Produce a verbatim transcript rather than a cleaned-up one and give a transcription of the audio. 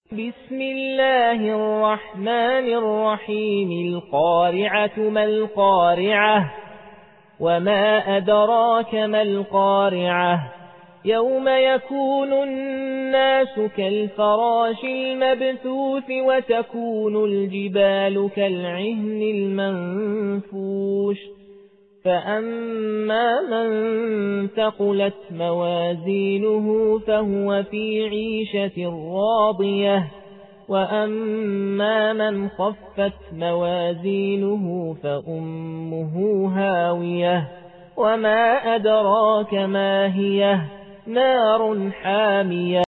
بسم الله الرحمن الرحيم القارعة ما القارعة وما أدراك ما القارعة يوم يكون الناس كالفراش المبثوث وتكون الجبال كالعهن المنفوش فأما من ثقلت موازينه فهو في عيشة راضية وأما من خفت موازينه فأمه هاوية وما أدراك ما هي نار حامية